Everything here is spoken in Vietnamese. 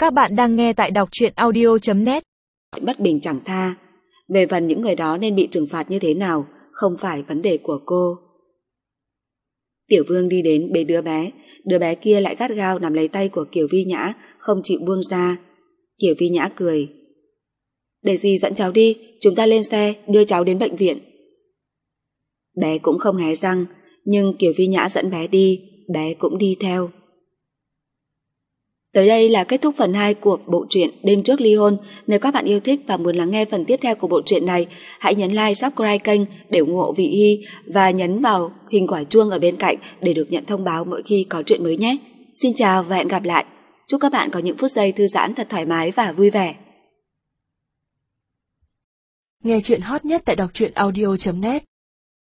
Các bạn đang nghe tại đọc truyện audio.net. Bất bình chẳng tha. Về phần những người đó nên bị trừng phạt như thế nào, không phải vấn đề của cô. Tiểu Vương đi đến bế đứa bé kia lại gắt gao nắm lấy tay của Kiều Vi Nhã, không chịu buông ra. Kiều Vi Nhã cười. Để dì dẫn cháu đi, chúng ta lên xe, đưa cháu đến bệnh viện. Bé cũng không hé răng, nhưng Kiều Vi Nhã dẫn bé đi, bé cũng đi theo. Tới đây là kết thúc phần 2 của bộ truyện Đêm Trước Ly Hôn. Nếu các bạn yêu thích và muốn lắng nghe phần tiếp theo của bộ truyện này, hãy nhấn like, subscribe kênh để ủng hộ Vị Hy và nhấn vào hình quả chuông ở bên cạnh để được nhận thông báo mỗi khi có truyện mới nhé. Xin chào và hẹn gặp lại. Chúc các bạn có những phút giây thư giãn thật thoải mái và vui vẻ. Nghe truyện hot nhất tại đọc truyện audio.net.